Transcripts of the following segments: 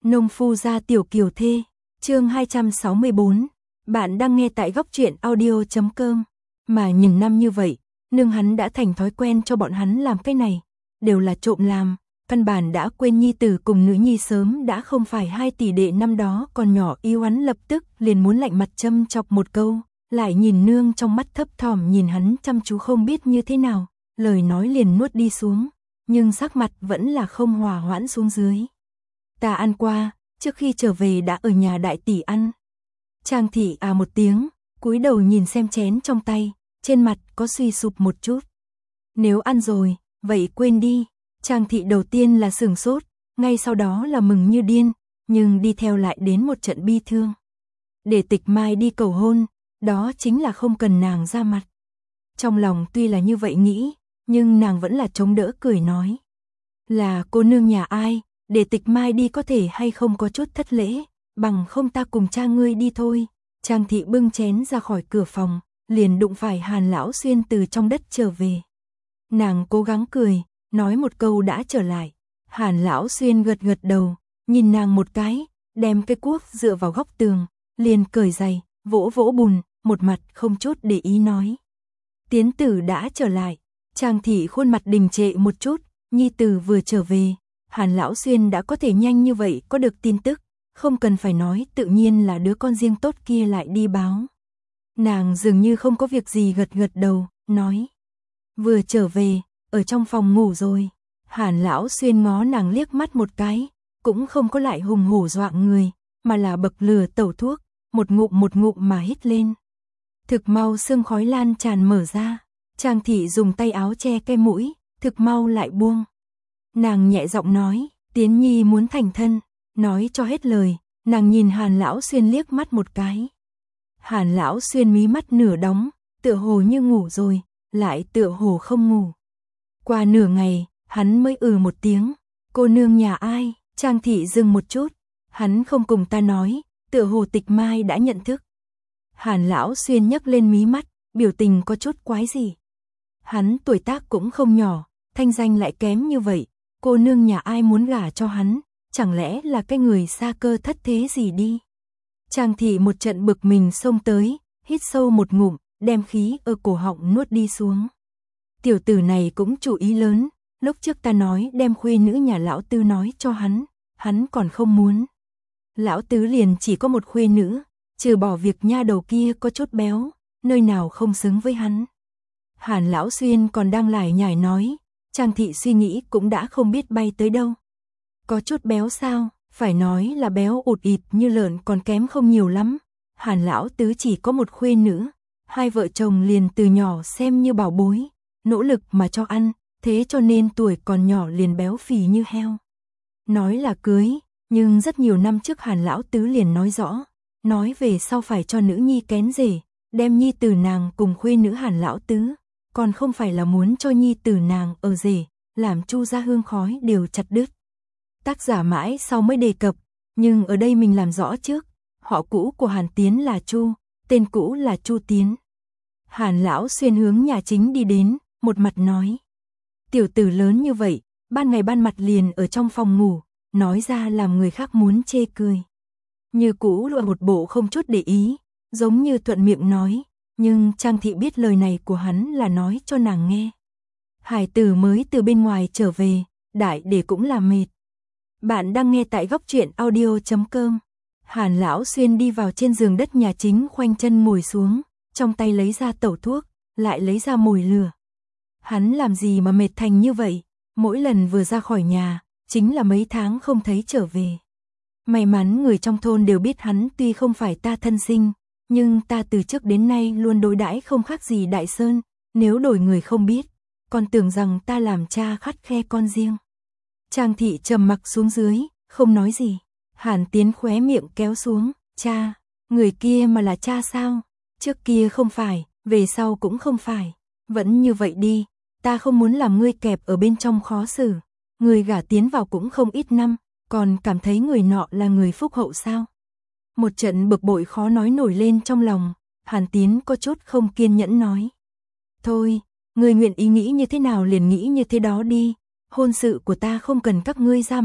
Nông phu gia tiểu kiều thê, chương 264. Bạn đang nghe tại góc truyện audio.com. Mà nhiều năm như vậy, nương hắn đã thành thói quen cho bọn hắn làm cái này, đều là trộm làm, căn bản đã quên nhi tử cùng nữ nhi sớm đã không phải hai tỷ đệ năm đó còn nhỏ yêu hắn, lập tức liền muốn lạnh mặt châm chọc một câu, lại nhìn nương trong mắt thấp thỏm nhìn hắn chăm chú không biết như thế nào, lời nói liền nuốt đi xuống, nhưng sắc mặt vẫn là không hòa hoãn xuống dưới. Ta ăn qua, trước khi trở về đã ở nhà đại tỷ ăn. Trang thị à một tiếng, cúi đầu nhìn xem chén trong tay, trên mặt có suy sụp một chút. Nếu ăn rồi, vậy quên đi. Trang thị đầu tiên là sửng sốt, ngay sau đó là mừng như điên, nhưng đi theo lại đến một trận bi thương. Để Tịch Mai đi cầu hôn, đó chính là không cần nàng ra mặt. Trong lòng tuy là như vậy nghĩ, nhưng nàng vẫn là chống đỡ cười nói. Là cô nương nhà ai, để Tịch Mai đi có thể hay không có chút thất lễ, bằng không ta cùng cha ngươi đi thôi. Trang thị bưng chén ra khỏi cửa phòng, liền đụng phải Hàn Lão Xuyên từ trong đất trở về. Nàng cố gắng cười, nói một câu đã trở lại. Hàn Lão Xuyên gật gật đầu, nhìn nàng một cái, đem cái cuốc dựa vào góc tường, liền cởi giày, vỗ vỗ bùn, một mặt không chút để ý nói. Tiến tử đã trở lại. Trang thị khuôn mặt đình trệ một chút, nhi tử vừa trở về, Hàn Lão Xuyên đã có thể nhanh như vậy có được tin tức, không cần phải nói, tự nhiên là đứa con riêng tốt kia lại đi báo. Nàng dường như không có việc gì gật gật đầu, nói. Vừa trở về, ở trong phòng ngủ rồi. Hàn Lão Xuyên ngó nàng liếc mắt một cái, cũng không có lại hùng hổ dọa người, mà là bậc lửa tẩu thuốc, một ngụm mà hít lên. Thực mau sương khói lan tràn mở ra, Trang thị dùng tay áo che cái mũi, thực mau lại buông. Nàng nhẹ giọng nói, Tiến nhi muốn thành thân. Nói cho hết lời, nàng nhìn Hàn Lão Xuyên liếc mắt một cái. Hàn Lão Xuyên mí mắt nửa đóng, tựa hồ như ngủ rồi, lại tựa hồ không ngủ. Qua nửa ngày, hắn mới một tiếng, cô nương nhà ai? Trang thị dừng một chút, hắn không cùng ta nói, tựa hồ Tịch Mai đã nhận thức. Hàn Lão Xuyên nhấc lên mí mắt, biểu tình có chút quái gì. Hắn tuổi tác cũng không nhỏ, thanh danh lại kém như vậy, cô nương nhà ai muốn gả cho hắn, chẳng lẽ là cái người xa cơ thất thế gì đi. Trang thị một trận bực mình xông tới, hít sâu một ngụm, đem khí ở cổ họng nuốt đi xuống. Tiểu tử này cũng chủ ý lớn, lúc trước ta nói đem khuê nữ nhà lão Tư nói cho hắn còn không muốn. Lão Tứ liền chỉ có một khuê nữ, trừ bỏ việc nha đầu kia có chút béo, nơi nào không xứng với hắn. Hàn Lão Xuyên còn đang lải nhải nói, Trang thị suy nghĩ cũng đã không biết bay tới đâu. Có chút béo sao, phải nói là béo ụt ịt như lợn còn kém không nhiều lắm. Hàn Lão Tứ chỉ có một khuê nữ, hai vợ chồng liền từ nhỏ xem như bảo bối, nỗ lực mà cho ăn, thế cho nên tuổi còn nhỏ liền béo phì như heo. Nói là cưới, nhưng rất nhiều năm trước Hàn Lão Tứ liền nói rõ, nói về sau phải cho nữ nhi kén rể, đem nhi tử nàng cùng khuê nữ Hàn Lão Tứ, còn không phải là muốn cho nhi tử nàng ở rể, làm Chu gia hương khói đều chặt đứt. Tác giả mãi sau mới đề cập, nhưng ở đây mình làm rõ trước, họ cũ của Hàn Tiến là Chu, tên cũ là Chu Tiến. Hàn Lão Xuyên hướng nhà chính đi đến, một mặt nói. Tiểu tử lớn như vậy, ban ngày ban mặt liền ở trong phòng ngủ, nói ra làm người khác muốn chê cười. Như cũ là một bộ không chút để ý, giống như thuận miệng nói, nhưng Trang thị biết lời này của hắn là nói cho nàng nghe. Hải tử mới từ bên ngoài trở về, đại để cũng là mệt. Bạn đang nghe tại góc truyện audio.com. Hàn Lão Xuyên đi vào trên giường đất nhà chính, khoanh chân ngồi xuống, trong tay lấy ra tẩu thuốc, lại lấy ra mồi lửa. Hắn làm gì mà mệt thành như vậy, mỗi lần vừa ra khỏi nhà, chính là mấy tháng không thấy trở về. May mắn người trong thôn đều biết hắn tuy không phải ta thân sinh, nhưng ta từ trước đến nay luôn đối đãi không khác gì Đại Sơn, nếu đổi người không biết, còn tưởng rằng ta làm cha khắt khe con riêng. Trang thị trầm mặc xuống dưới, không nói gì. Hàn Tiến khóe miệng kéo xuống, cha, người kia mà là cha sao? Trước kia không phải, về sau cũng không phải. Vẫn như vậy đi, ta không muốn làm ngươi kẹp ở bên trong khó xử. Người gả tiến vào cũng không ít năm, còn cảm thấy người nọ là người phúc hậu sao? Một trận bực bội khó nói nổi lên trong lòng, Hàn Tiến có chút không kiên nhẫn nói. Thôi, ngươi nguyện ý nghĩ như thế nào liền nghĩ như thế đó đi. Hôn sự của ta không cần các ngươi ra mặt,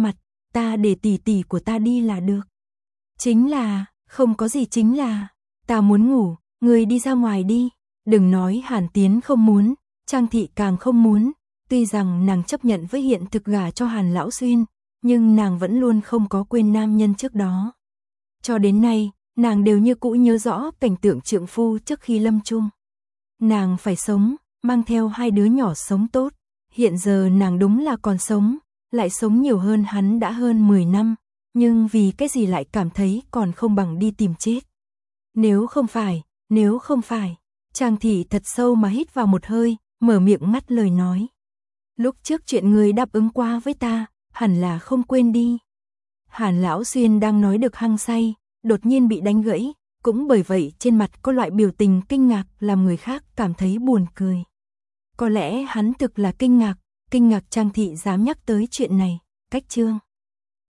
ta để tỷ tỷ của ta đi là được. Chính là, không có gì chính là, ta muốn ngủ, người đi ra ngoài đi. Đừng nói Hàn Tiến không muốn, Trang Thị càng không muốn, tuy rằng nàng chấp nhận với hiện thực gả cho Hàn Lão Xuyên, nhưng nàng vẫn luôn không có quên nam nhân trước đó. Cho đến nay, nàng đều như cũ nhớ rõ cảnh tượng trượng phu trước khi lâm chung. Nàng phải sống, mang theo hai đứa nhỏ sống tốt, hiện giờ nàng đúng là còn sống, lại sống nhiều hơn hắn đã hơn 10 năm, nhưng vì cái gì lại cảm thấy còn không bằng đi tìm chết. Nếu không phải, Trang Thị thật sâu mà hít vào một hơi, mở miệng ngắt lời nói. Lúc trước chuyện người đáp ứng qua với ta, hẳn là không quên đi. Hàn Lão Xuyên đang nói được hăng say, đột nhiên bị đánh gãy, cũng bởi vậy trên mặt có loại biểu tình kinh ngạc làm người khác cảm thấy buồn cười. Có lẽ hắn thực là kinh ngạc Trang Thị dám nhắc tới chuyện này, cách chương.